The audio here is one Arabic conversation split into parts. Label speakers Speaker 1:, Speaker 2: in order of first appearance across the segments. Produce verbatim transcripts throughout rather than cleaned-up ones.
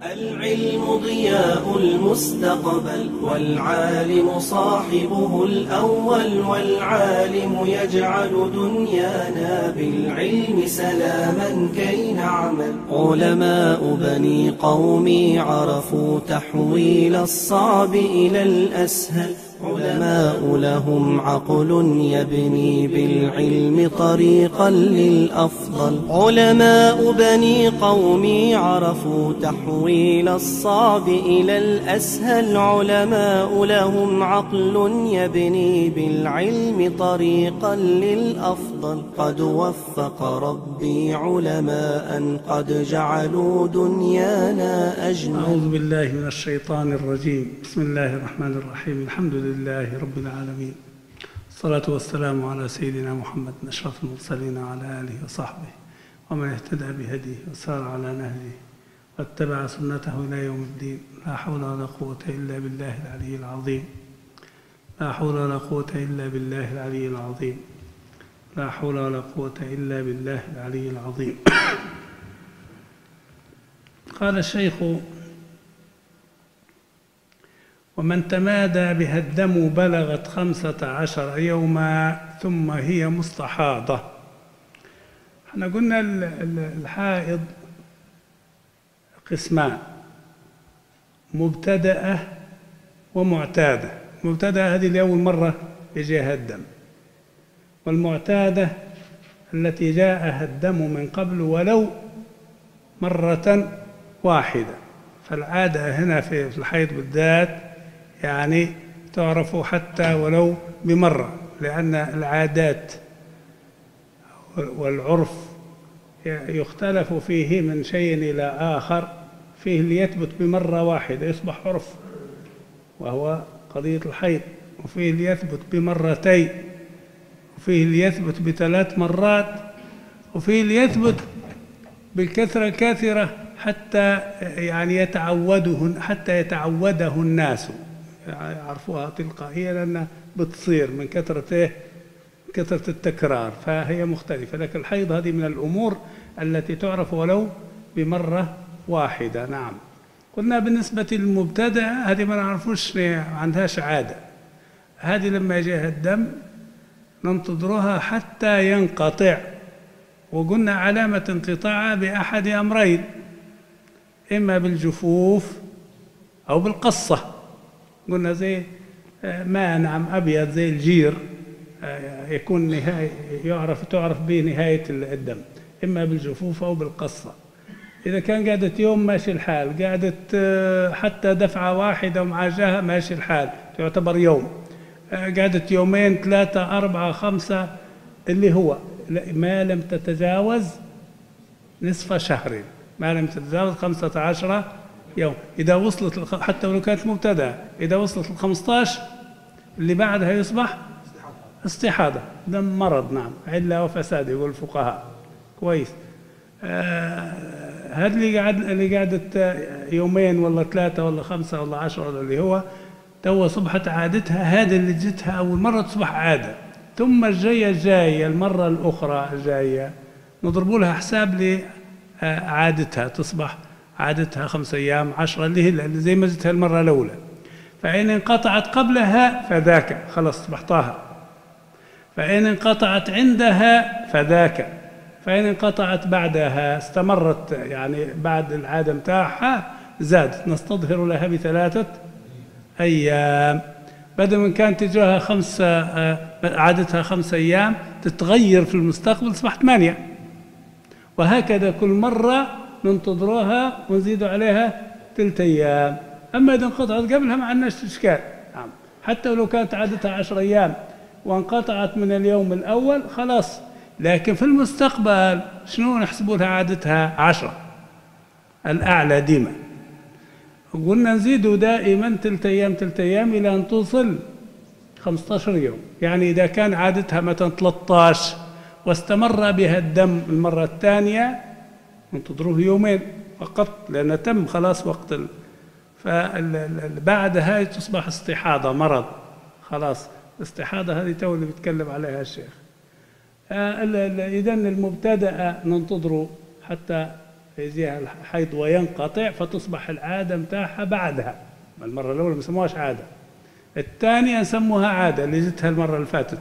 Speaker 1: العلم ضياء المستقبل والعالم صاحبه الأول، والعالم يجعل دنيانا بالعلم سلاما كي نعمل. علماء بني قومي عرفوا تحويل الصعب إلى الأسهل، علماء لهم عقل يبني بالعلم طريقا للأفضل. علماء بني قومي عرفوا تحويل الصعب إلى الأسهل، علماء لهم عقل يبني بالعلم طريقا للأفضل. قد وفق ربي علماء قد جعلوا دنيانا أجمل.
Speaker 2: أعوذ بالله من الشيطان الرجيم. بسم الله الرحمن الرحيم. الحمد لله رب العالمين، الصلاة والسلام على سيدنا محمد أشرف المرسلين وعلى آله وصحبه ومن اهتدى بهديه وسار على نهجه واتبع سنته إلى يوم الدين. لا حول ولا قوة إلا بالله العلي العظيم. لا حول ولا قوة إلا بالله العلي العظيم. لا حول ولا قوة إلا بالله العلي العظيم. قال الشيخ: ومن تمادى بها الدم بلغت خمسة عشر يوما ثم هي مستحاضة. احنا قلنا الحائض قسمان: مبتدأة ومعتادة. مبتدأة هذه لأول مرة يجيها الدم، والمعتادة التي جاءها الدم من قبل ولو مرة واحدة. فالعادة هنا في الحيض بالذات يعني تعرف حتى ولو بمرة، لأن العادات والعرف يختلف فيه من شيء إلى آخر. فيه اللي يثبت بمرة واحدة يصبح عرف وهو قضية الحيض، وفيه اللي يثبت بمرتين، وفيه اللي يثبت بثلاث مرات، وفيه اللي يثبت بالكثرة كثرة حتى يعني يتعوده حتى يتعوده الناس، يعرفوها تلقائيا لأنها بتصير من كثرة كثرة التكرار، فهي مختلفة. لكن الحيض هذه من الأمور التي تعرف ولو بمرة واحدة. نعم. قلنا بالنسبة للمبتدأ هذه ما نعرفوش، ما عندهاش عادة. هذه لما يجيها الدم ننتظرها حتى ينقطع، وقلنا علامة انقطاعها بأحد أمرين: إما بالجفوف أو بالقصة. قلنا زي ماء نعم أبيض زي الجير يكون نهاية يعرف تعرف به نهاية الدم، إما بالجفوف أو بالقصة. إذا كان قعدت يوم ماشي الحال، قعدت حتى دفعة واحدة ومعاجها ماشي الحال تعتبر يوم، قعدت يومين ثلاثة أربعة خمسة اللي هو ما لم تتجاوز نصف شهر، ما لم تتجاوز خمسة عشر يوم. إذا وصلت حتى ولو كانت مبتدأة، إذا وصلت الخمسة عشر اللي بعدها يصبح استحاضة، دم مرض. نعم، علة وفساد يقول الفقهاء. كويس. آه هذا اللي قعد اللي قعدت يومين ولا ثلاثة ولا خمسة ولا عشرة ولا اللي هو تو صبحت عادتها، هذا اللي جتها أول مرة تصبح عادة. ثم الجاية الجاية المرة الأخرى الجاية نضرب لها حساب لعادتها، تصبح عادتها خمسة أيام عشرة اللي هي اللي زي ما جتها المرة الأولى. فإن انقطعت قبلها فذاك خلاص أصبح طاهر، فإن انقطعت عندها فذاك، فإن انقطعت بعدها استمرت يعني بعد العادة متاعها زادت، نستظهر لها بثلاثة أيام. بدل من كانت تجاها خمسة عادتها خمسة أيام تتغير في المستقبل تصبح ثمانية، وهكذا كل مرة ننتظرها ونزيد عليها ثلاثة أيام. أما إذا انقطعت قبلها ما عندناش إشكال. نعم. حتى ولو كانت عادتها عشر أيام وانقطعت من اليوم الأول خلاص. لكن في المستقبل شنو نحسبوا لها عادتها؟ عشرة الأعلى ديما. قلنا نزيدوا دائما ثلاثة أيام ثلاثة أيام إلى أن توصل خمسة عشر يوم. يعني إذا كان عادتها مثلا ثلاثة عشر واستمر بها الدم المرة الثانية ننتظروه يومين فقط، لأن تم خلاص وقت ال... فبعدها تصبح استحاضة مرض خلاص. الاستحاضة هذه تو اللي بيتكلم عليها الشيخ. إذن المبتدأ ننتظره حتى يجيها الحيض وينقطع فتصبح العادة متاحة بعدها. المرة الأولى ما يسموهاش عادة، الثانية نسموها عادة اللي جتها المرة اللي فاتت.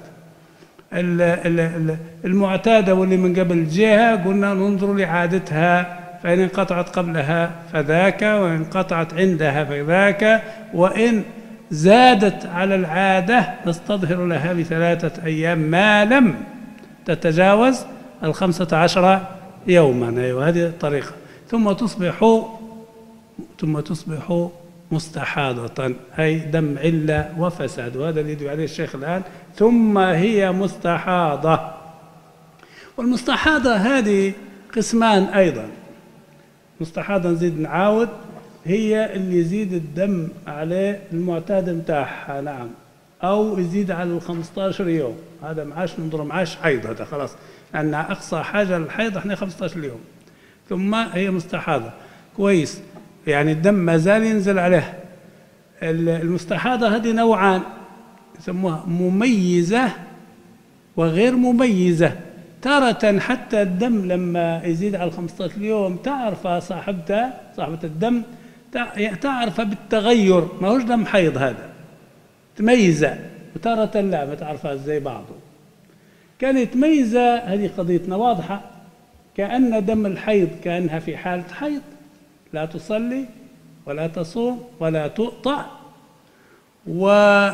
Speaker 2: المعتادة واللي من قبل جهة قلنا ننظر لعادتها، فإن انقطعت قبلها فذاك، وإن انقطعت عندها فذاك، وإن زادت على العادة نستظهر لها بثلاثة أيام ما لم تتجاوز الخمسة عشر يوما. أيوة هذه الطريقة. ثم تصبح ثم تصبح مستحاضة، أي دم علة وفساد، وهذا اللي يدعو عليه الشيخ الآن. ثم هي مستحاضة. والمستحاضة هذه قسمان أيضا. مستحاضة نزيد نعاود، هي اللي يزيد الدم عليه المعتاد متاعها، نعم، أو يزيد على الخمسة عشر يوم. هذا معاش ننظر معاش حيض، هذا خلاص، لأن أقصى حاجة للحيض احنا خمسة عشر يوم. ثم هي مستحاضة كويس، يعني الدم ما زال ينزل عليه. المستحاضة هذه نوعان يسموها مميزة وغير مميزة. تارة حتى الدم لما يزيد على الخمسة عشر يوم تعرف صاحبتها صاحبة الدم تعرف بالتغير، ما هوش دم حيض، هذا تميزة، وتارة لا ما تعرفها زي بعضه. كانت ميزة هذه قضيتنا واضحة، كأن دم الحيض كأنها في حالة حيض، لا تصلي ولا تصوم ولا تقطع، و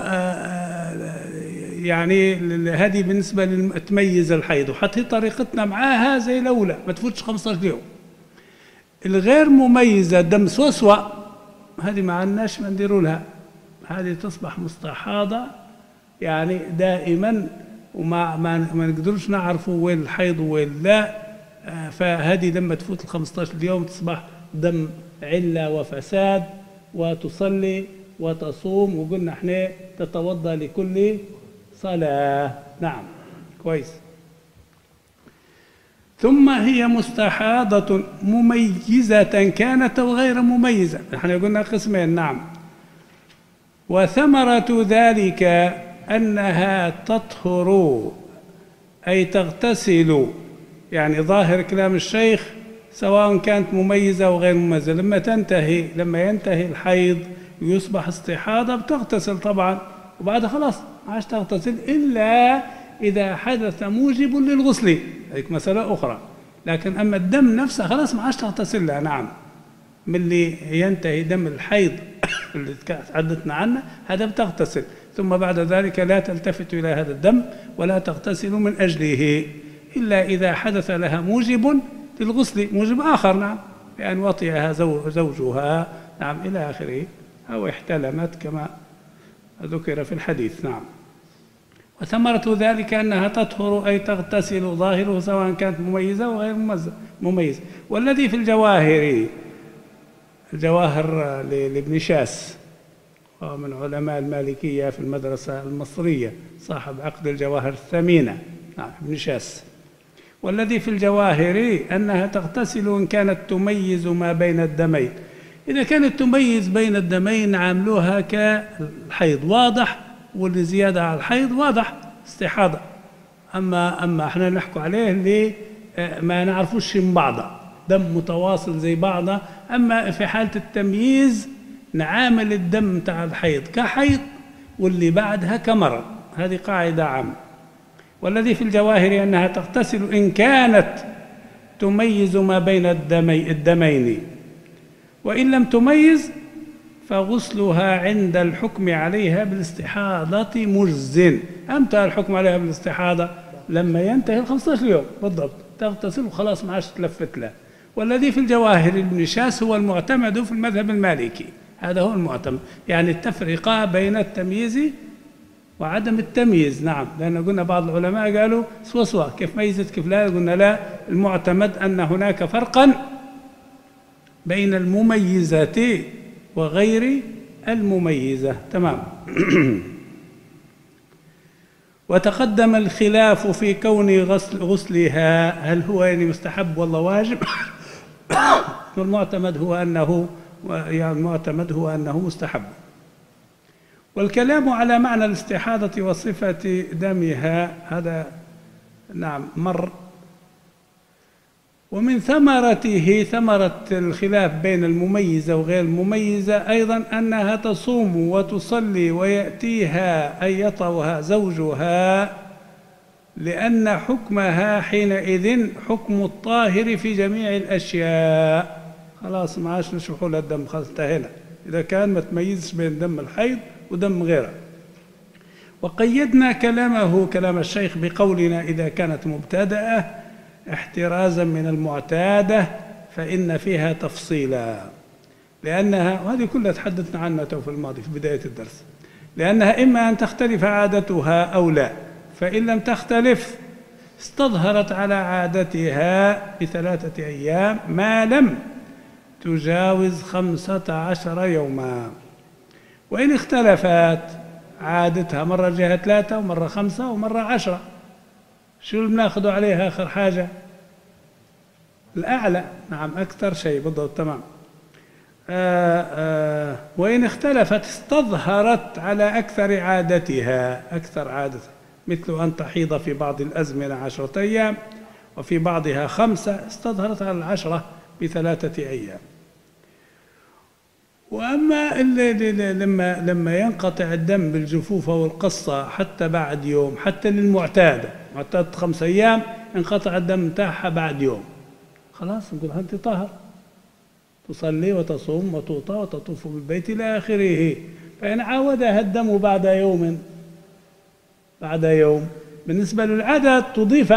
Speaker 2: يعني هذه بالنسبة لتميز الحيض، وحتى طريقتنا معاها زي الأولى ما تفوتش خمسة عشر يوم. الغير مميزة دم سوسوة هذه ما عندناش ما نديروا لها، هذه تصبح مستحاضة يعني دائما، وما ما, ما نقدرش نعرفوا وين الحيض وين لا. فهذه لما تفوت ال خمسة عشر يوم تصبح دم علة وفساد، وتصلي وتصوم، وقلنا احنا تتوضا لكل صلاة. نعم كويس. ثم هي مستحاضة مميزة كانت أو غير مميزة، احنا قلنا قسمين. نعم. وثمرة ذلك أنها تطهر أي تغتسل، يعني ظاهر كلام الشيخ سواء كانت مميزة أو غير مميزة، لما تنتهي لما ينتهي الحيض ويصبح استحاضة بتغتسل طبعا، وبعد خلاص ما عادش تغتسل إلا إذا حدث موجب للغسل، هيك مسألة أخرى. لكن أما الدم نفسه خلاص ما عادش تغتسل لها. نعم، من اللي ينتهي دم الحيض اللي تحدثنا عنه هذا بتغتسل، ثم بعد ذلك لا تلتفت إلى هذا الدم ولا تغتسل من أجله إلا إذا حدث لها موجب للغسل، موجب آخر. نعم، بأن وطئها زوجها، نعم، إلى آخره، أو احتلمت كما ذكر في الحديث. نعم. وثمرة ذلك أنها تطهر أي تغتسل ظاهره سواء كانت مميزة أو غير مميزة. والذي في الجواهر، الجواهر لابن شاس ومن علماء المالكية في المدرسة المصرية، صاحب عقد الجواهر الثمينة، نعم، ابن شاس. والذي في الجواهر أنها تغتسل إن كانت تميز ما بين الدمين. إذا كانت تميز بين الدمين عاملوها كالحيض واضح، واللي زيادة على الحيض واضح استحاضة. أما أما احنا نحكوا عليه اللي ما نعرفوش من بعضه، دم متواصل زي بعضه. أما في حالة التمييز نعامل الدم بتاع الحيض كحيض واللي بعدها كمرض، هذه قاعدة عامة. والذي في الجواهر أنها تغتسل إن كانت تميز ما بين الدمي الدمين، وإن لم تميز فغسلها عند الحكم عليها بالاستحاضة مجزٍ. أمتى الحكم عليها بالاستحاضة؟ لما ينتهي الخمسة عشر يوم بالضبط، تغتسل وخلاص ما عادش تلفت له. والذي في الجواهر ابن شاس هو المعتمد في المذهب المالكي، هذا هو المعتمد، يعني التفرقة بين التمييز وعدم التمييز. نعم، لأن قلنا بعض العلماء قالوا سوا سوا، كيف ميزت كيف لا، قلنا لا، المعتمد أن هناك فرقا بين المميزات وغير المميزة. تمام. وتقدم الخلاف في كون غسل غسلها هل هو يعني مستحب ولا واجب. والمعتمد هو أنه يعني المعتمد هو أنه مستحب. والكلام على معنى الاستحاضة وصفة دمها هذا نعم مر. ومن ثمرته، ثمرة الخلاف بين المميزة وغير المميزة أيضا، أنها تصوم وتصلي ويأتيها أي يطأها زوجها، لأن حكمها حينئذ حكم الطاهر في جميع الأشياء. خلاص ما عادش نشوفوا لها الدم، خلاص انتهينا إذا كان ما تميزش بين دم الحيض ودم غيره. وقيدنا كلامه كلام الشيخ بقولنا إذا كانت مبتدأة احترازا من المعتادة فإن فيها تفصيلا، لأنها، وهذه كلها تحدثنا عنها تو في الماضي في بداية الدرس، لأنها إما أن تختلف عادتها أو لا، فإن لم تختلف استظهرت على عادتها بثلاثة أيام ما لم تجاوز خمسة عشر يوما. وإن اختلفت عادتها مرة جهة ثلاثة ومرة خمسة ومرة عشرة، شو اللي بناخده عليها آخر حاجة؟ الأعلى، نعم أكثر شيء بالضبط، تمام. آآ آآ وإن اختلفت استظهرت على أكثر عادتها، أكثر عادتها، مثل أن تحيض في بعض الأزمنة عشرة أيام وفي بعضها خمسة، استظهرت على العشرة بثلاثة أيام. وأما لما لما ينقطع الدم بالجفوف أو القصة حتى بعد يوم، حتى للمعتادة، معتادة خمس أيام انقطع الدم متاعها بعد يوم، خلاص نقول أنت طاهر، تصلي وتصوم وتوطى وتطوف بالبيت إلى آخره. فإن عاودها الدم بعد يوم بعد يوم بالنسبة للعدد تضيف،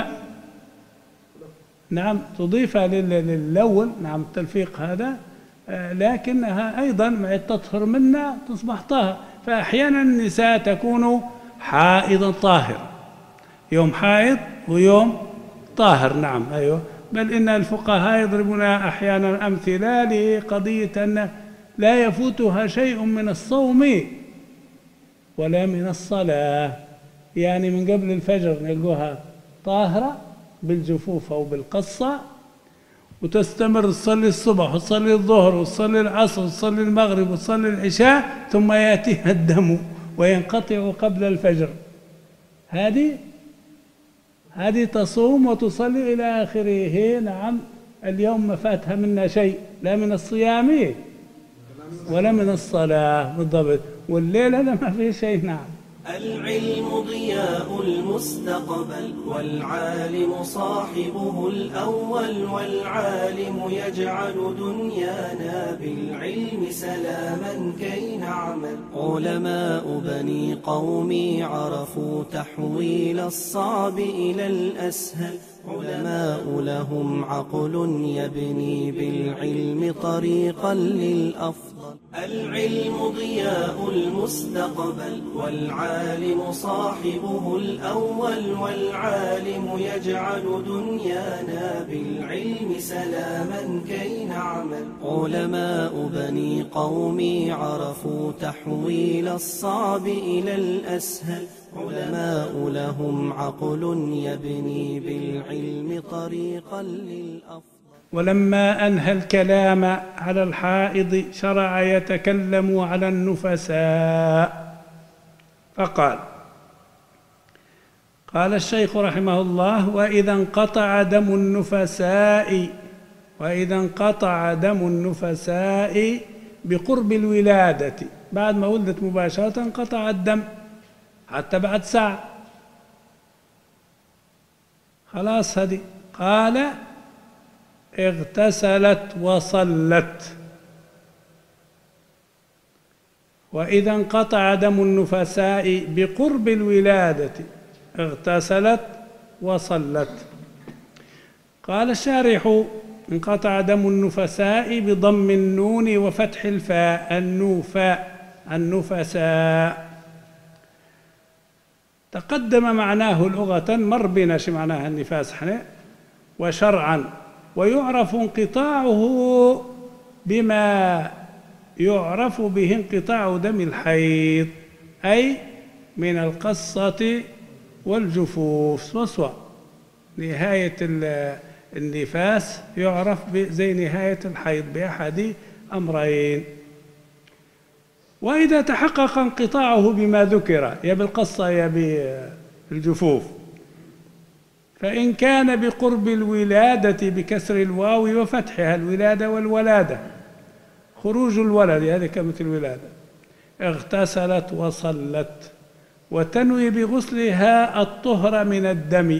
Speaker 2: نعم تضيف للأول، نعم التلفيق هذا، لكنها أيضا تطهر منا تصبح طاهر. فأحيانا النساء تكون حائضا طاهرة، يوم حائض ويوم طاهر، نعم أيوه، بل إن الفقهاء يضربون أحيانا أمثلة لقضية أن لا يفوتها شيء من الصوم ولا من الصلاة، يعني من قبل الفجر نلقوها طاهرة بالجفوف أو بالقصة، وتستمر تصلي الصبح وتصلي الظهر وتصلي العصر وتصلي المغرب وتصلي العشاء، ثم يأتيها الدم وينقطع قبل الفجر. هذه هذه تصوم وتصلي إلى آخره، نعم اليوم ما فاتها منا شيء، لا من الصيام ولا من الصلاة بالضبط، والليل هذا ما فيه شيء. نعم.
Speaker 1: العلم ضياء المستقبل، والعالم صاحبه الأول، والعالم يجعل دنيانا بالعلم سلاما كي نعمل. علماء بني قومي عرفوا تحويل الصعب إلى الأسهل، علماء لهم عقل يبني بالعلم طريقا للأفضل. العلم ضياء المستقبل، والعالم صاحبه الأول، والعالم يجعل دنيانا بالعلم سلاما كي نعمل. علماء بني قومي عرفوا تحويل الصعب إلى الأسهل، علماء لهم عقل يبني بالعلم طريقا للأفضل.
Speaker 2: ولما أنهى الكلام على الحائض شرع يتكلم على النفساء، فقال: قال الشيخ رحمه الله: وإذا انقطع دم النفساء وإذا انقطع دم النفساء بقرب الولادة، بعد ما ولدت مباشرة انقطع الدم حتى بعد ساعة، خلاص هذه، قال: اغتسلت وصلت. وإذا انقطع دم النفساء بقرب الولادة اغتسلت وصلت. قال الشارح: انقطع دم النفساء بضم النون وفتح الفاء، النوفاء، النفساء. تقدم معناه لغة، مر بنا شو معناها النفاس حنا، وشرعا، ويعرف انقطاعه بما يعرف به انقطاع دم الحيض، أي من القصة والجفوف سواء. نهاية النفاس يعرف زي نهاية الحيض بأحد أمرين. وإذا تحقق انقطاعه بما ذكر، يا بالقصة يا بالجفوف، فإن كان بقرب الولادة بكسر الواو وفتحها، الولادة والولادة، خروج الولد، هذه كلمة الولادة، اغتسلت وصلت، وتنوي بغسلها الطهر من الدم،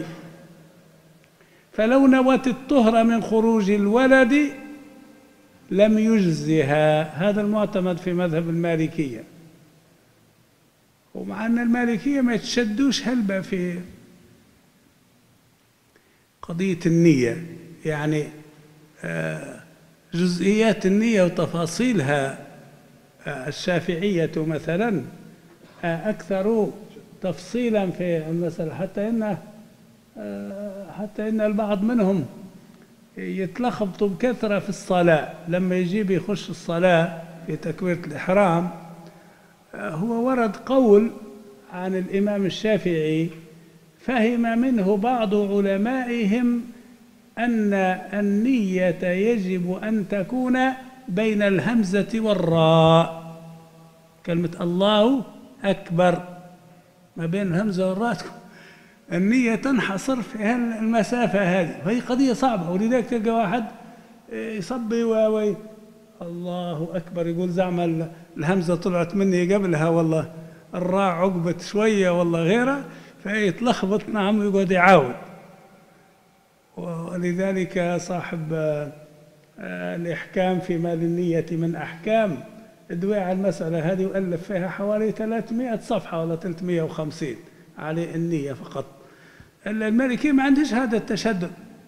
Speaker 2: فلو نوت الطهر من خروج الولد لم يجزها. هذا المعتمد في مذهب المالكية، ومع أن المالكية ما يتشدوش هلبة في قضية النية، يعني جزئيات النية وتفاصيلها الشافعية مثلا أكثر تفصيلا في المسألة، حتى إن حتى إن البعض منهم يتلخبطوا بكثرة في الصلاة، لما يجيب يخش الصلاة في تكبيرة الإحرام هو ورد قول عن الإمام الشافعي فهم منه بعض علمائهم أن النية يجب أن تكون بين الهمزة والراء، كلمة الله أكبر ما بين الهمزة والراء النية تنحصر في المسافة هذه، وهي قضية صعبة. ولذلك تلقى واحد يصبي وي الله أكبر يقول زعم الهمزة طلعت مني قبلها، والله الراء عقبت شوية والله غيرها، فيتلخبط نعم ويقعد يعاود. ولذلك صاحب الإحكام في ما للنية من أحكام ادوي على المسألة هذه وألف فيها حوالي ثلاثمائة صفحة ولا ثلاثمائة وخمسين على النية فقط. المالكية ما عندهش هذا التشدد،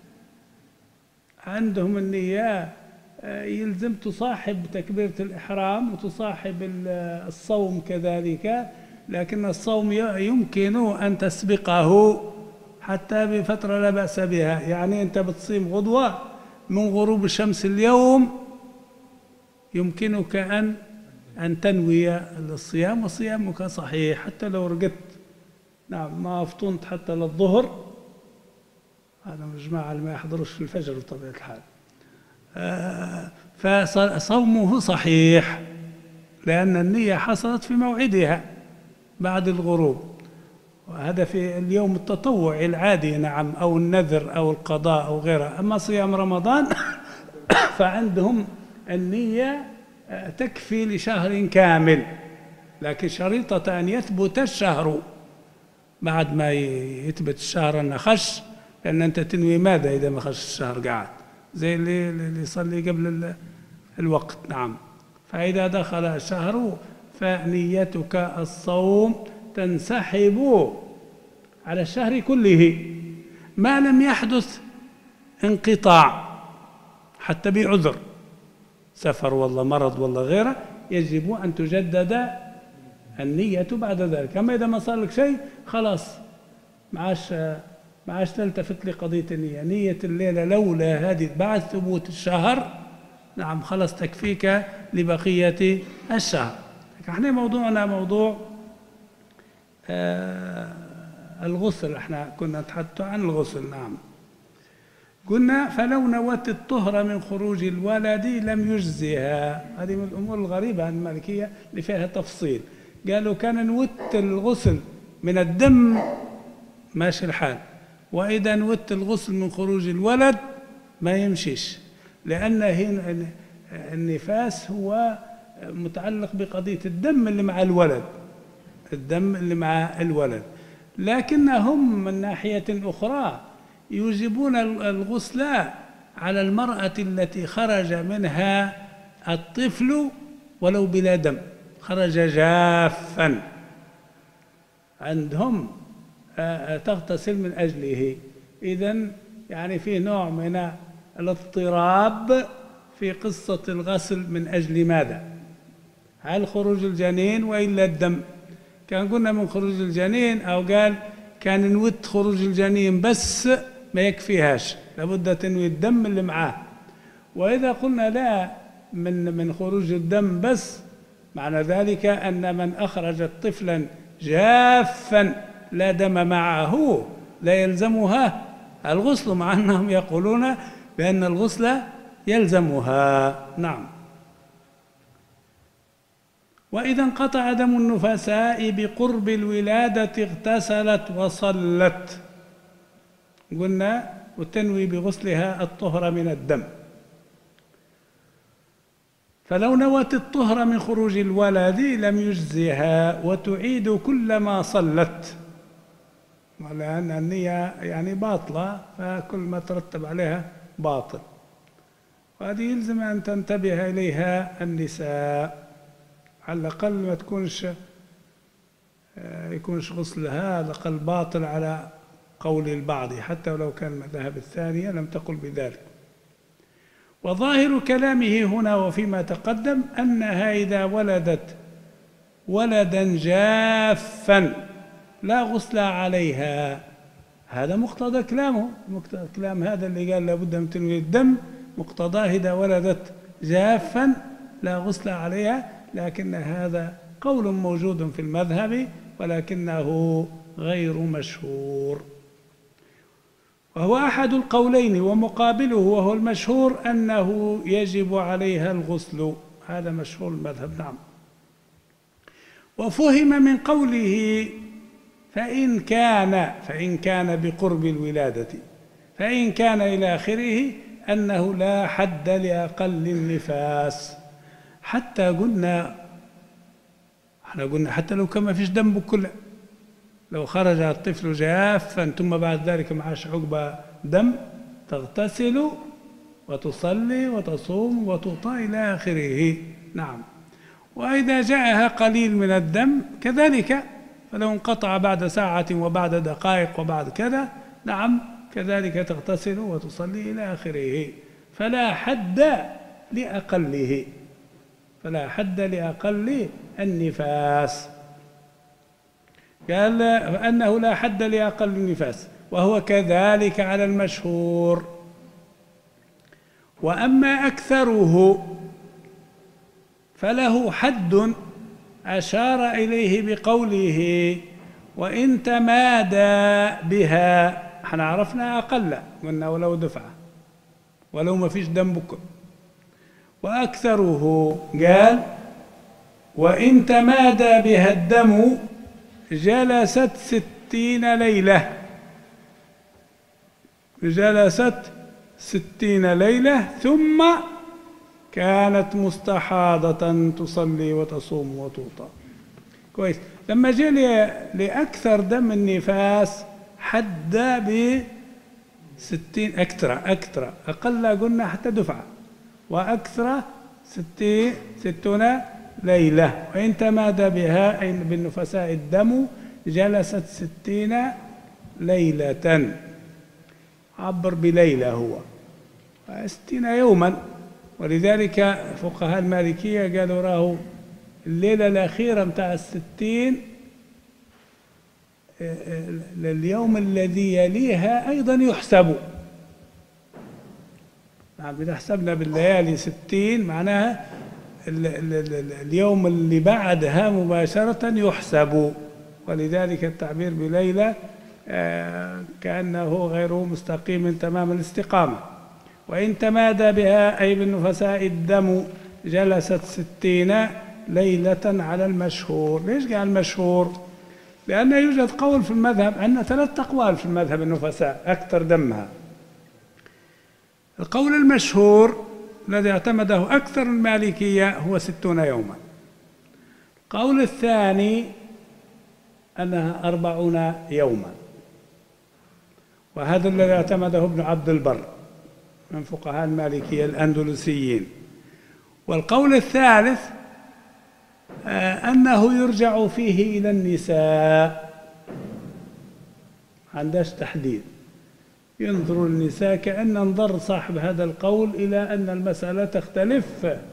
Speaker 2: عندهم النية يلزم تصاحب تكبيرة الإحرام وتصاحب الصوم كذلك، لكن الصوم يمكن أن تسبقه حتى بفترة لا بأس بها. يعني أنت بتصيم غدوة من غروب الشمس اليوم يمكنك أن أن تنوي الصيام وصيامك صحيح حتى لو رقدت، نعم ما أفطنت حتى للظهر، هذا الجماعة اللي ما يحضروش في الفجر بطبيعة الحال، آه فصومه صحيح لأن النية حصلت في موعدها بعد الغروب، وهذا في اليوم التطوعي العادي نعم، أو النذر أو القضاء أو غيرها. أما صيام رمضان فعندهم النية تكفي لشهر كامل، لكن شريطة أن يثبت الشهر بعد ما يثبت الشهر أنه خش، لأن أنت تنوي ماذا إذا ما خش الشهر قاعد زي اللي, اللي يصلي قبل الوقت نعم. فإذا دخل الشهر فنيتك الصوم تنسحب على الشهر كله ما لم يحدث انقطاع، حتى بعذر سفر والله مرض والله غيره يجب أن تجدد النية بعد ذلك. أما إذا ما صار لك شيء خلاص معاش معاش تلتفت لقضية النية، نية الليلة لولا هذه بعد ثبوت الشهر نعم خلاص تكفيك لبقية الشهر. احنا موضوعنا موضوع آه الغسل، احنا كنا نتحدث عن الغسل نعم. قلنا فلو نوت الطهر من خروج الولد لم يجزها، هذه من الأمور الغريبة عن المالكية اللي فيها تفصيل. قالوا كان نوت الغسل من الدم ماشي الحال، وإذا نوت الغسل من خروج الولد ما يمشيش، لأن هنا النفاس هو متعلق بقضية الدم اللي مع الولد، الدم اللي مع الولد. لكنهم من ناحية أخرى يوجبون الغسل على المرأة التي خرج منها الطفل ولو بلا دم، خرج جافا، عندهم تغتسل من أجله. إذن يعني في نوع من الاضطراب في قصة الغسل من أجل ماذا؟ هل خروج الجنين وإلا الدم؟ كان قلنا من خروج الجنين، أو قال كان نوت خروج الجنين بس ما يكفيهاش، لابد تنوي الدم اللي معاه. وإذا قلنا لا من من خروج الدم بس، معنى ذلك أن من أخرج طفلا جافا لا دم معه لا يلزمها الغسل، مع أنهم يقولون بأن الغسل يلزمها نعم. وإذا انقطع دم النفساء بقرب الولادة اغتسلت وصلت، قلنا وتنوي بغسلها الطهر من الدم. فلو نوت الطهر من خروج الولد لم يجزها وتعيد كل ما صلت، لأن النية يعني باطلة، فكل ما ترتب عليها باطل، وهذه يلزم أن تنتبه إليها النساء، على الأقل ما تكونش يكونش غسلها على الأقل باطل على قول البعض، حتى ولو كان المذهب الثانية لم تقل بذلك. وظاهر كلامه هنا وفيما تقدم أنها إذا ولدت ولدا جافا لا غسل عليها، هذا مقتضى كلامه، مقتضى كلام هذا اللي قال لابد من تنوية الدم، مقتضاه إذا ولدت جافا لا غسل عليها، لكن هذا قول موجود في المذهب ولكنه غير مشهور، وهو أحد القولين، ومقابله وهو المشهور أنه يجب عليها الغسل، هذا مشهور المذهب. نعم. وفهم من قوله فإن كان فإن كان بقرب الولادة، فإن كان إلى آخره أنه لا حد لأقل النفاس، حتى قلنا احنا قلنا حتى لو كان ما فيش دم بكله، لو خرج الطفل جافا ثم بعد ذلك معاش عقبة دم تغتسل وتصلي وتصوم وتطأ إلى آخره. نعم. وإذا جاءها قليل من الدم كذلك، فلو انقطع بعد ساعة وبعد دقائق وبعد كذا، نعم كذلك تغتسل وتصلي إلى آخره، فلا حد لأقله، فلا حد لأقل النفاس. قال أنه لا حد لأقل النفاس، وهو كذلك على المشهور. وأما أكثره فله حد أشار إليه بقوله وإن تمادى بها، احنا عرفنا أقل، قلنا ولو دفعة ولو ما فيش دم بكل. وأكثره قال وإن تمادى بها الدم جلست ستين ليلة، جلست ستين ليلة ثم كانت مستحاضة تصلي وتصوم وتوطأ. كويس. لما جاء لأكثر دم النفاس حد بستين، أكثر أكثر أقل قلنا حتى دفعة، وأكثر ستين ستون ليلة. وإن تمادى بها أي بالنفساء الدم جلست ستين ليلة، عبر بليلة هو ستين يوما، ولذلك فقهاء المالكية قالوا راه الليلة الأخيرة متاع الستين لليوم الذي يليها أيضا يحسب. نعم، إذا حسبنا بالليالي ستين معناها ال ال ال اليوم اللي بعدها مباشرة يحسب، ولذلك التعبير بليلة آه كأنه غير مستقيم تمام الاستقامة. وإن تمادى بها أي بالنفساء الدم جلست ستين ليلة على المشهور. ليش قال المشهور؟ لأن يوجد قول في المذهب، عندنا ثلاث أقوال في المذهب النفساء أكثر دمها. القول المشهور الذي اعتمده أكثر المالكية هو ستون يوما. القول الثاني أنها أربعون يوما، وهذا الذي اعتمده ابن عبد البر من فقهاء المالكية الأندلسيين. والقول الثالث أنه يرجع فيه إلى النساء، ما عندهاش تحديد، ينظر النساء، كأن انظر صاحب هذا القول إلى أن المسألة تختلف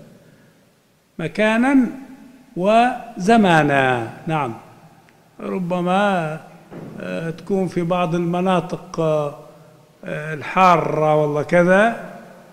Speaker 2: مكانا وزمانا. نعم، ربما تكون في بعض المناطق الحارة والله كذا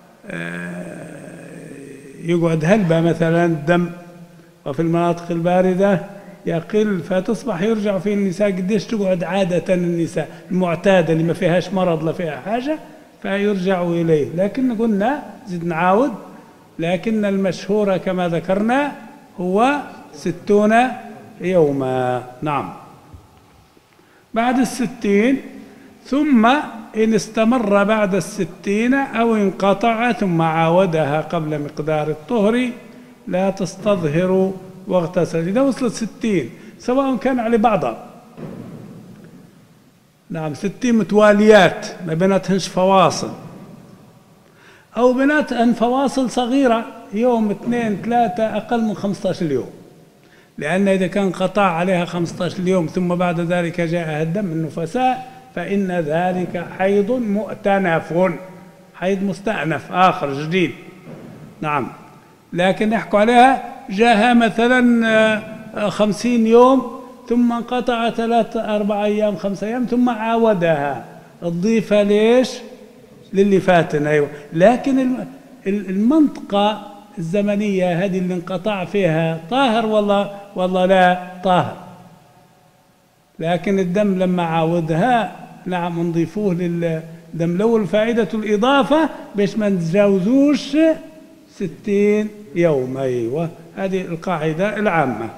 Speaker 2: يقعد هلبة مثلا الدم، وفي المناطق الباردة يقل، فتصبح يرجع فيه النساء. قديش تقعد عادة النساء المعتادة اللي ما فيهاش مرض لا فيها حاجة فيرجعوا إليه. لكن قلنا زد نعاود، لكن المشهور كما ذكرنا هو ستون يوما. نعم. بعد الستين ثم إن استمر بعد الستين أو انقطع ثم عاودها قبل مقدار الطهر لا تستظهر واغتسل. إذا وصلت ستين سواء كان على بعضها، نعم ستين متواليات ما بيناتهنش فواصل، أو بيناتهن فواصل صغيرة يوم اثنين ثلاثة أقل من خمسة عشر يوم، لأن إذا كان قطع عليها خمسة عشر يوم ثم بعد ذلك جاءها الدم النفساء فإن ذلك حيض مؤتنف، حيض مستأنف آخر جديد. نعم، لكن يحكوا عليها جاءها مثلا خمسين يوم ثم انقطع ثلاثة أربع أيام خمسة أيام ثم عاودها، تضيفها ليش؟ للي فاتن. أيوة، لكن المنطقة الزمنية هذه اللي انقطع فيها طاهر والله والله لا طاهر، لكن الدم لما عاودها نعم نضيفوه للدم الأول. فائدة الإضافة باش ما نتجاوزوش ستين يوم. أيوة، هذه القاعدة العامة.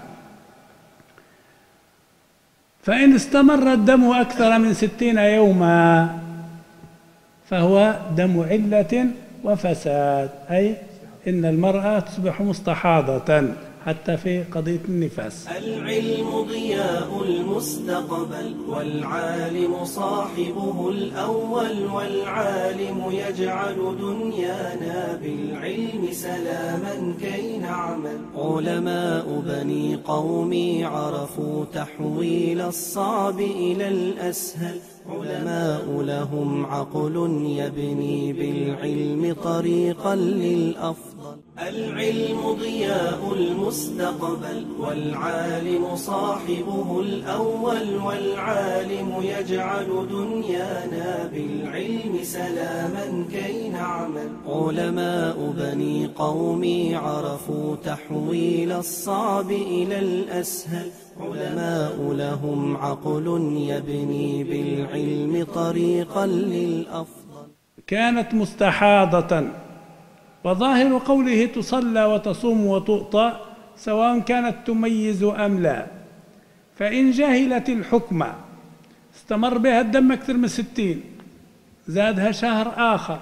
Speaker 2: فإن استمر الدم أكثر من ستين يوما فهو دم علة وفساد، أي إن المرأة تصبح مستحاضة حتى في قضية النفاس.
Speaker 1: العلم ضياء المستقبل والعالم صاحبه الأول، والعالم يجعل دنيانا بالعلم سلاما كي نعمل. علماء بني قومي عرفوا تحويل الصعب إلى الأسهل، علماء لهم عقل يبني بالعلم طريقا للأفضل. العلم ضياء المستقبل والعالم صاحبه الأول، والعالم يجعل دنيانا بالعلم سلاما كي نعمل. علماء بني قومي عرفوا تحويل الصعب إلى الأسهل، علماء لهم عقل يبني بالعلم طريقا للأفضل.
Speaker 2: كانت مستحاضة، وظاهر قوله تصلى وتصوم وتؤطى سواء كانت تميز أم لا. فإن جهلت الحكم استمر بها الدم أكثر من ستين، زادها شهر آخر،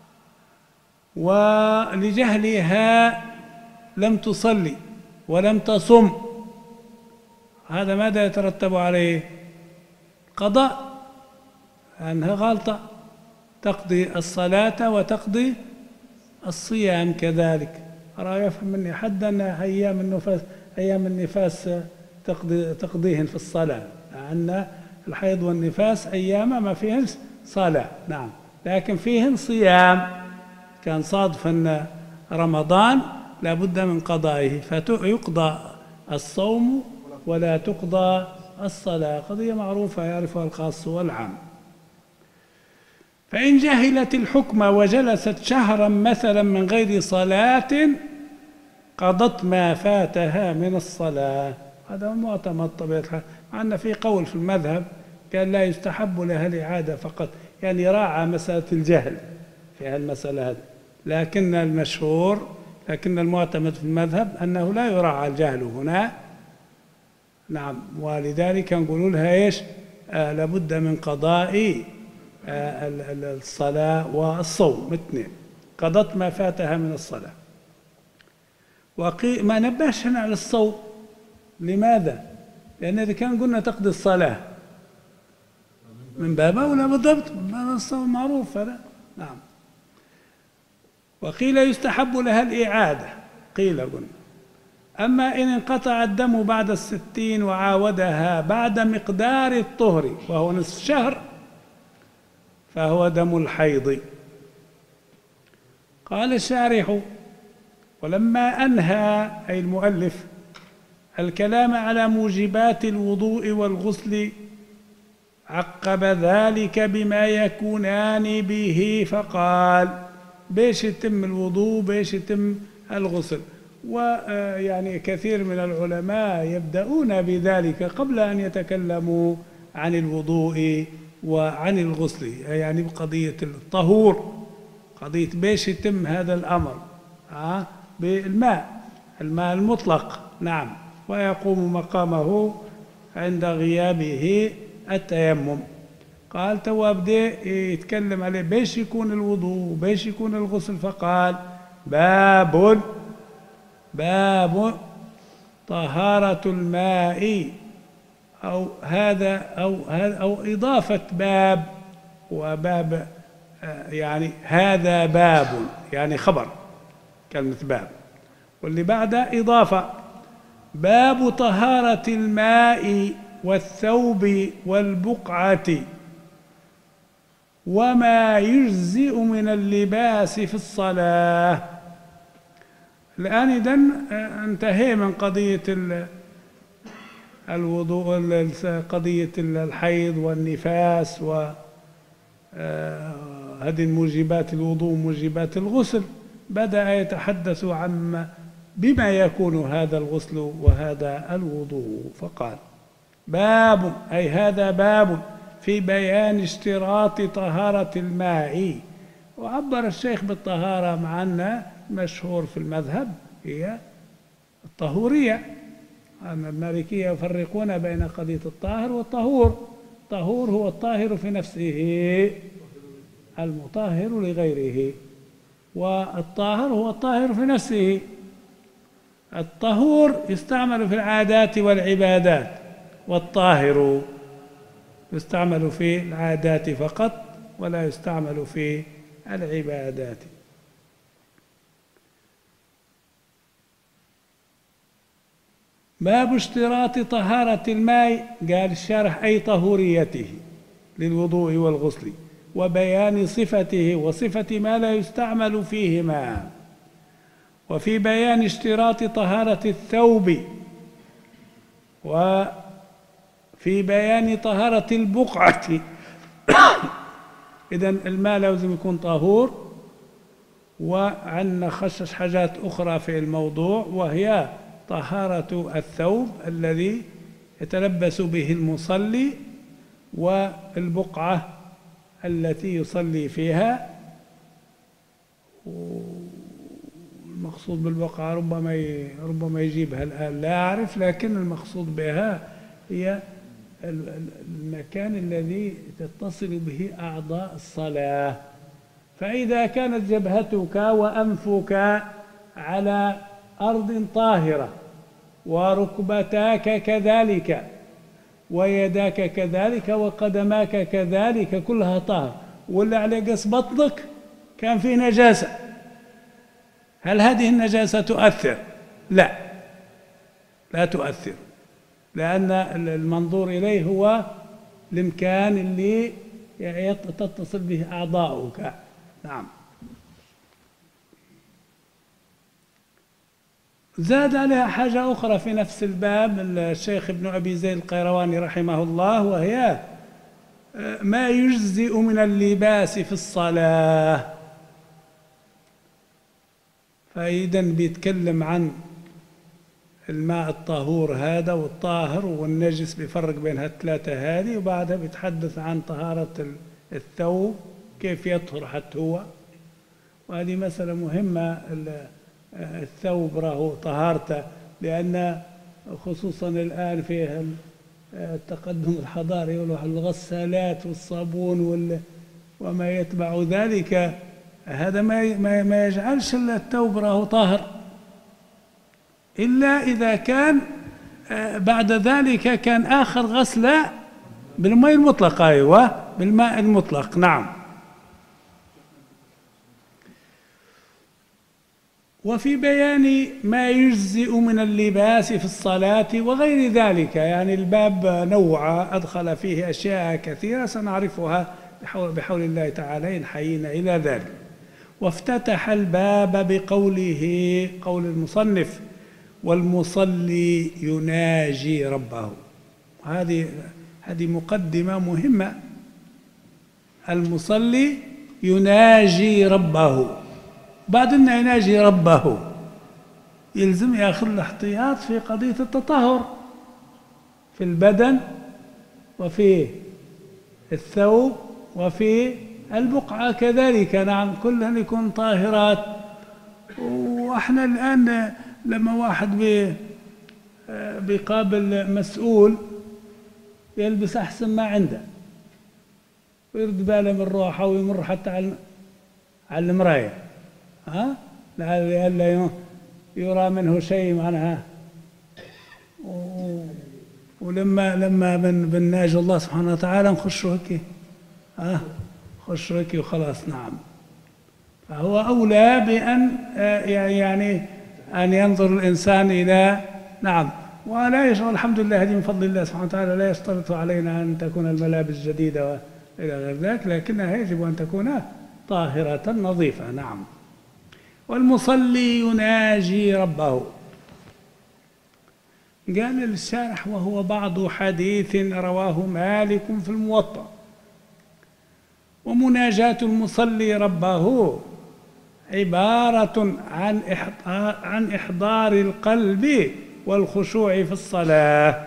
Speaker 2: ولجهلها لم تصلي ولم تصم، هذا ماذا يترتب عليه؟ قضاء، أنها غلطة، تقضي الصلاة وتقضي الصيام كذلك. أرى يفهم مني حد أن أيام النفاس أيام النفاس تقضي تقضيهن في الصلاة، لأن الحيض والنفاس أيام ما فيهن صلاة، نعم، لكن فيهن صيام. كان صادفا رمضان لابد من قضائه، فيقضى الصوم ولا تقضى الصلاة، قضية معروفة يعرفها الخاص والعام. فإن جهلت الحكم وجلست شهرا مثلا من غير صلاة قضت ما فاتها من الصلاة. هذا معتمد طبيعة الحال، مع أن في قول في المذهب قال لا يستحب لها الإعادة فقط، يعني راعى مسألة الجهل في هالمسألة هذه، لكن المشهور لكن المعتمد في المذهب أنه لا يراعى الجهل هنا، نعم، ولذلك نقول لها إيش؟ آه لابد من قضاء آه الصلاة والصوم اثنين، قضت ما فاتها من الصلاة. وقي ما نبهش هنا على الصوم، لماذا؟ لأن إذا كان قلنا تقضي الصلاة من باب أولى بالضبط، الصوم معروف هذا، نعم. وقيل يستحب لها الإعادة، قيل قلنا. أما إن انقطع الدم بعد الستين وعاودها بعد مقدار الطهر وهو نصف شهر فهو دم الحيض. قال الشارح: ولما أنهى أي المؤلف الكلام على موجبات الوضوء والغسل عقب ذلك بما يكونان به، فقال: بيش يتم الوضوء بيش يتم الغسل. ويعني كثير من العلماء يبدأون بذلك قبل أن يتكلموا عن الوضوء وعن الغسل، يعني بقضية الطهور، قضية بيش يتم هذا الأمر آه بالماء، الماء المطلق، نعم، ويقوم مقامه عند غيابه التيمم. قال توا بدأ يتكلم عليه بيش يكون الوضوء وبيش يكون الغسل، فقال باب باب طهارة الماء، أو هذا أو هذا أو إضافة باب، وباب يعني هذا باب يعني خبر كلمة باب، واللي بعده إضافة. باب طهارة الماء والثوب والبقعة وما يجزئ من اللباس في الصلاة. الآن إذن انتهي من قضية الوضوء، قضية الحيض والنفاس وهذه موجبات الوضوء وموجبات الغسل. بدأ يتحدث عن بما يكون هذا الغسل وهذا الوضوء، فقال باب أي هذا باب في بيان اشتراط طهارة الماء. وعبر الشيخ بالطهارة مع أن مشهور في المذهب هي الطهورية، أن المالكية يفرقون بين قضية الطاهر والطهور. الطهور هو الطاهر في نفسه المطهر لغيره، والطاهر هو الطاهر في نفسه. الطهور يستعمل في العادات والعبادات، والطاهر يستعمل في العادات فقط ولا يستعمل في العبادات. باب اشتراط طهارة الماء، قال الشارح أي طهوريته للوضوء والغسل، وبيان صفته وصفة ما لا يستعمل فيهما، وفي بيان اشتراط طهارة الثوب، وفي بيان طهارة البقعة. إذن الماء لازم يكون طهور، وعندنا خصص حاجات أخرى في الموضوع، وهي طهارة الثوب الذي يتلبس به المصلي، والبقعة التي يصلي فيها. المقصود بالبقعة ربما ربما يجيبها الآن لا أعرف، لكن المقصود بها هي المكان الذي تتصل به أعضاء الصلاة. فإذا كانت جبهتك وأنفك على أرض طاهرة، وركبتاك كذلك، ويداك كذلك، وقدماك كذلك، كلها طاهر، ولا على قص بطنك كان فيه نجاسة، هل هذه النجاسة تؤثر؟ لا، لا تؤثر، لأن المنظور إليه هو الإمكان اللي تتصل به أعضاؤك. نعم. زاد عليها حاجة أخرى في نفس الباب الشيخ ابن أبي زيد القيرواني رحمه الله، وهي ما يجزئ من اللباس في الصلاة. فإذا بيتكلم عن الماء الطهور هذا والطاهر والنجس، بيفرق بين هالثلاثة هذه، وبعدها بيتحدث عن طهارة الثوب كيف يطهر حتى هو، وهذه مسألة مهمة. الثوب راهو طهارته، لأن خصوصا الآن في التقدم الحضاري والغسالات والصابون وما يتبع ذلك، هذا ما ما يجعلش الثوب راهو طاهر، إلا إذا كان بعد ذلك كان آخر غسلة بالماء المطلق. أيوة، بالماء المطلق. نعم. وفي بيان ما يجزئ من اللباس في الصلاة وغير ذلك، يعني الباب نوع أدخل فيه أشياء كثيرة سنعرفها بحول, بحول الله تعالى إن حيينا إلى ذلك. وافتتح الباب بقوله، قول المصنف: والمصلي يناجي ربه. هذه هذه مقدمة مهمة. المصلي يناجي ربه، بعد أن يناجي ربه يلزم يأخذ الاحتياط في قضية التطهر في البدن وفي الثوب وفي البقعة كذلك. نعم، كلها يكون طاهرات. وإحنا الآن لما واحد بيقابل مسؤول يلبس أحسن ما عنده، ويرد باله من روحه ويمر حتى على على المراية، ها لئلا يرى منه شيء معناها. ولما لما بن بنناجي الله سبحانه وتعالى نخشوا هيك، ها خشوا هيك وخلاص. نعم، فهو أولى بأن يعني أن ينظر الإنسان إلى، نعم، ولا يشعر. الحمد لله هذه من فضل الله سبحانه وتعالى، لا يشترط علينا أن تكون الملابس جديدة وإلى غير ذلك، لكنها يجب أن تكون طاهرة نظيفة. نعم. والمصلي يناجي ربه. قال الشارح: وهو بعض حديث رواه مالك في الموطأ. ومناجاة المصلي ربه عبارة عن إحضار, عن إحضار القلب والخشوع في الصلاة.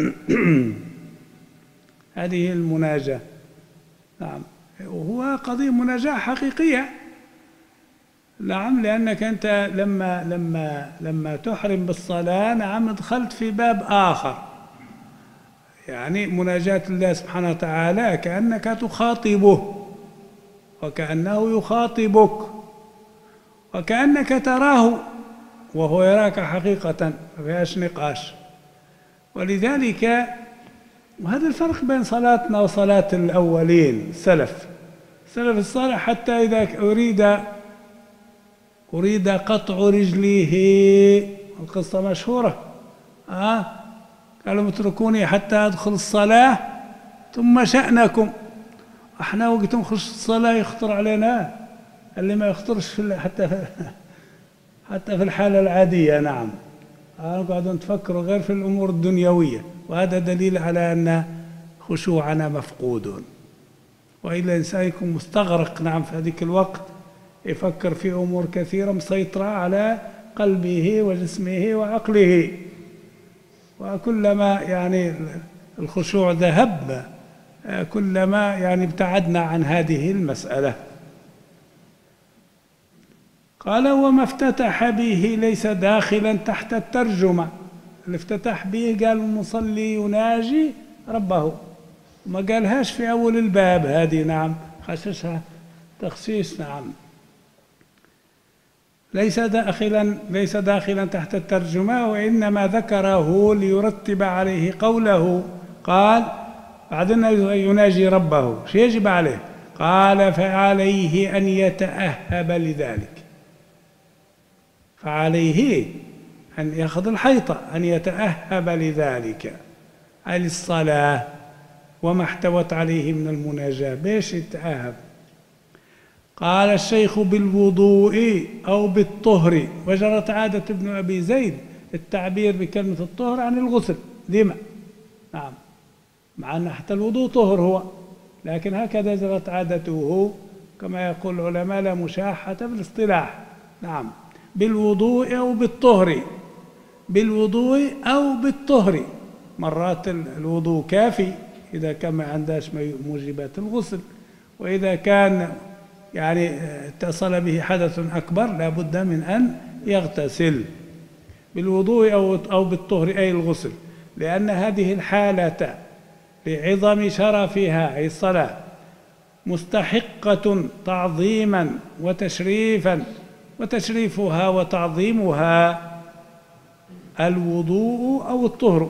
Speaker 2: هذه المناجاة. نعم، وهو قضية مناجاة حقيقية. نعم، لأنك أنت لما لما لما تحرم بالصلاة، نعم، دخلت في باب آخر. يعني مناجاة الله سبحانه وتعالى كأنك تخاطبه، وكأنه يخاطبك، وكأنك تراه وهو يراك حقيقة، ما فيهاش نقاش. ولذلك وهذا الفرق بين صلاتنا وصلاة الأولين السلف السلف الصالح. حتى إذا أريد أريد قطع رجليه، القصة مشهورة، آه قالوا: اتركوني حتى أدخل الصلاة ثم شأنكم. احنا وقت نخش الصلاة يخطر علينا اللي ما يخطرش في حتى في حتى في الحالة العادية. نعم، قاعدون تفكروا غير في الأمور الدنيوية، وهذا دليل على أن خشوعنا مفقود. وإلا الإنسان يكون مستغرق، نعم، في هذيك الوقت يفكر في أمور كثيرة مسيطرة على قلبه وجسمه وعقله. وكلما يعني الخشوع ذهب، كلما يعني ابتعدنا عن هذه المسألة. قال: وما افتتح به ليس داخلا تحت الترجمة. الافتتاح به قال: المصلي يناجي ربه، وما قالهاش في أول الباب هذه. نعم، خصصها تخصيص. نعم، ليس داخلا ليس داخلا تحت الترجمة، وإنما ذكره ليرتب عليه قوله. قال بعدين يناجي ربه، شو يجب عليه؟ قال: فعليه أن يتأهب لذلك. فعليه أن يأخذ الحيطة، أن يتأهب لذلك، أي للصلاة وما احتوت عليه من المناجاة. بيش يتأهب؟ قال الشيخ: بالوضوء أو بالطهر. وجرت عادة ابن أبي زيد التعبير بكلمة الطهر عن الغسل ديما. نعم، مع أن حتى الوضوء طهر هو، لكن هكذا جرت عادته كما يقول العلماء: لا مشاحة في الاصطلاح. نعم، بالوضوء أو بالطهر. بالوضوء أو بالطهر. مرات الوضوء كافي إذا كان ما عندهاش موجبات الغسل، وإذا كان يعني اتصل به حدث أكبر لا بد من أن يغتسل. بالوضوء أو أو بالطهر أي الغسل، لأن هذه الحالة لعظم شرفها أي الصلاة مستحقة تعظيما وتشريفا، وتشريفها وتعظيمها الوضوء أو الطهر.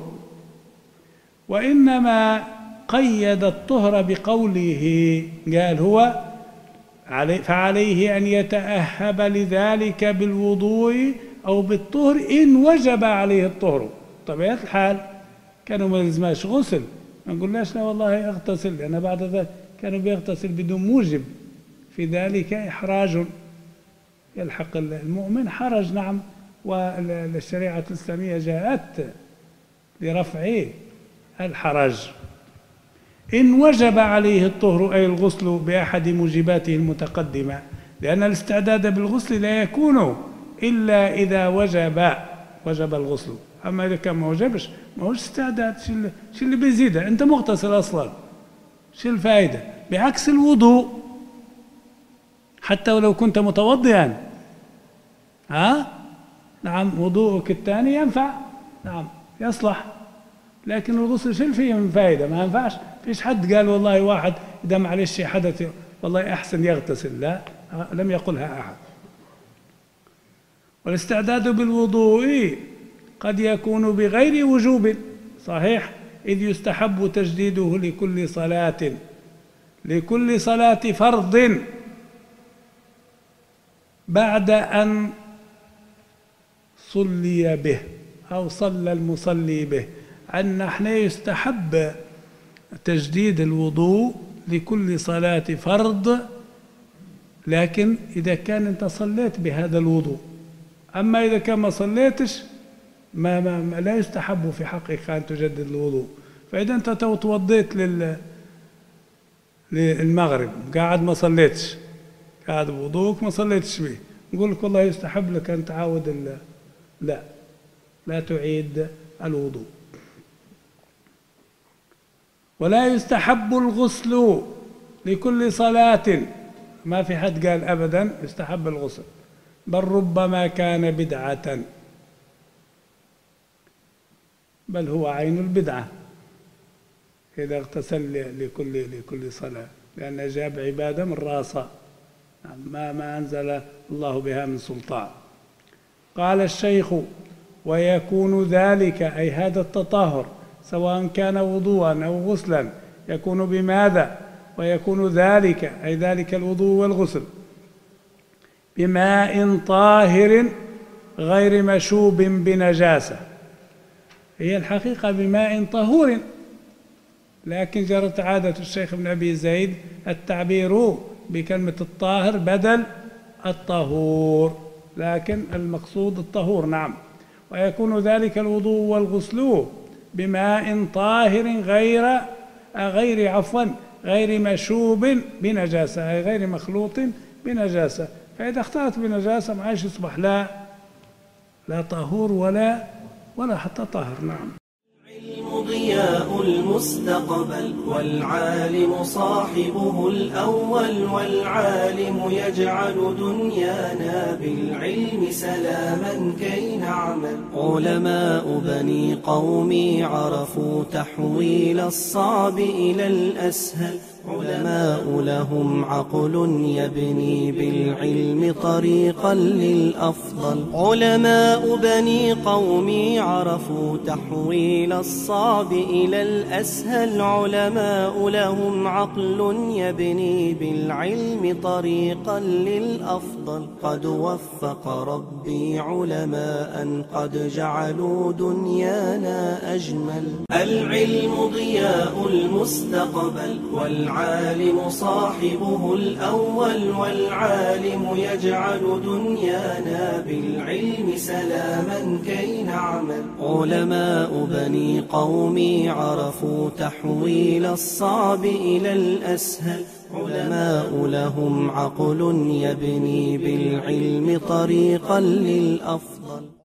Speaker 2: وإنما قيد الطهر بقوله، قال هو فعليه أن يتأهب لذلك بالوضوء أو بالطهر إن وجب عليه الطهر. طبيعة الحال كانوا ما يلزماش غسل، ما نقولناش لا والله اغتسل، لأن بعد ذلك كانوا بيغتسل بدون موجب، في ذلك إحراج يلحق المؤمن حرج. نعم، والشريعة الإسلامية جاءت لرفع الحرج. إن وجب عليه الطهر أي الغسل بأحد موجباته المتقدمة، لأن الاستعداد بالغسل لا يكون إلا إذا وجب وجب الغسل. أما إذا كان ما وجبش ما هوش استعداد، شو اللي بيزيده؟ أنت مغتسل أصلا، شو الفائدة؟ بعكس الوضوء، حتى ولو كنت متوضئا، ها؟ نعم، وضوءك الثاني ينفع، نعم يصلح، لكن الغسل شو فيه من فائدة؟ ما ينفعش. فيش حد قال والله واحد إذا معلش حدث والله أحسن يغتسل، لا، لم يقلها أحد. والاستعداد بالوضوء قد يكون بغير وجوب، صحيح، إذ يستحب تجديده لكل صلاة لكل صلاة فرض بعد أن صلي به أو صلى المصلي به. أن نحن يستحب تجديد الوضوء لكل صلاة فرض، لكن إذا كان أنت صليت بهذا الوضوء. أما إذا كان ما صليتش ما, ما, ما لا يستحب في حقك أن تجدد الوضوء. فإذا أنت توضيت لل للمغرب قاعد ما صليتش، قاعد بوضوءك ما صليتش به، نقول لك والله يستحب لك أن تعاود ال... لا لا تعيد الوضوء. ولا يستحب الغسل لكل صلاة، ما في حد قال أبدا يستحب الغسل، بل ربما كان بدعة، بل هو عين البدعة إذا اغتسل لكل لكل صلاة، لأن جاب عبادة من راسه ما ما أنزل الله بها من سلطان. قال الشيخ: ويكون ذلك أي هذا التطهر سواء كان وضوءا أو غسلا يكون بماذا؟ ويكون ذلك أي ذلك الوضوء والغسل بماء طاهر غير مشوب بنجاسة. هي الحقيقة بماء طهور، لكن جرت عادة الشيخ ابن أبي زيد التعبير بكلمة الطاهر بدل الطهور، لكن المقصود الطهور. نعم. ويكون ذلك الوضوء والغسل بماء طاهر غير غير عفوا غير مشوب بنجاسة، أي غير مخلوط بنجاسة. فإذا اختلط بنجاسة ما عادش يصبح لا لا طهور ولا ولا حتى طاهر. نعم.
Speaker 1: العلم ضياء المستقبل، والعالم صاحبه الأول، والعالم يجعل دنيانا بالعلم سلاما كي نعمل. علماء بني قومي عرفوا تحويل الصعب إلى الأسهل، علماء لهم عقل يبني بالعلم طريقا للأفضل. علماء بني قومي عرفوا تحويل الصعب إلى الأسهل، علماء لهم عقل يبني بالعلم طريقا للأفضل. قد وفق ربي علماء قد جعلوا دنيانا أجمل. العلم ضياء المستقبل، والعالم صاحبه الأول، والعالم يجعل دنيانا بالعلم سلاما كي نعمل. علماء بني قومي عرفوا تحويل الصعب إلى الأسهل، علماء لهم عقل يبني بالعلم طريقا للأفضل.